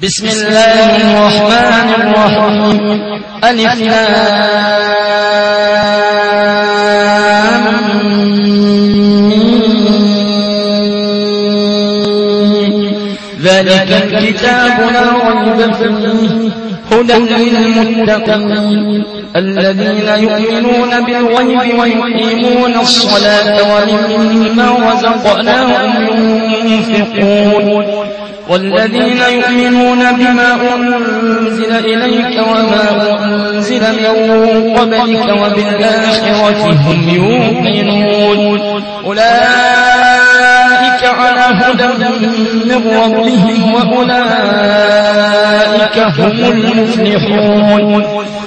بسم الله الرحمن الرحيم. ألف لام ذلك الكتاب لا ريب فيه هدى للمتقين الذين يؤمنون بالغيب ويقيمون الصلاة ومما رزقناهم ينفقون والذين يؤمنون بما أنزل إليك وما أنزل من قبلك وبالآخرة هم يوقنون أولئك على هدى من ربهم وأولئك هم المفلحون.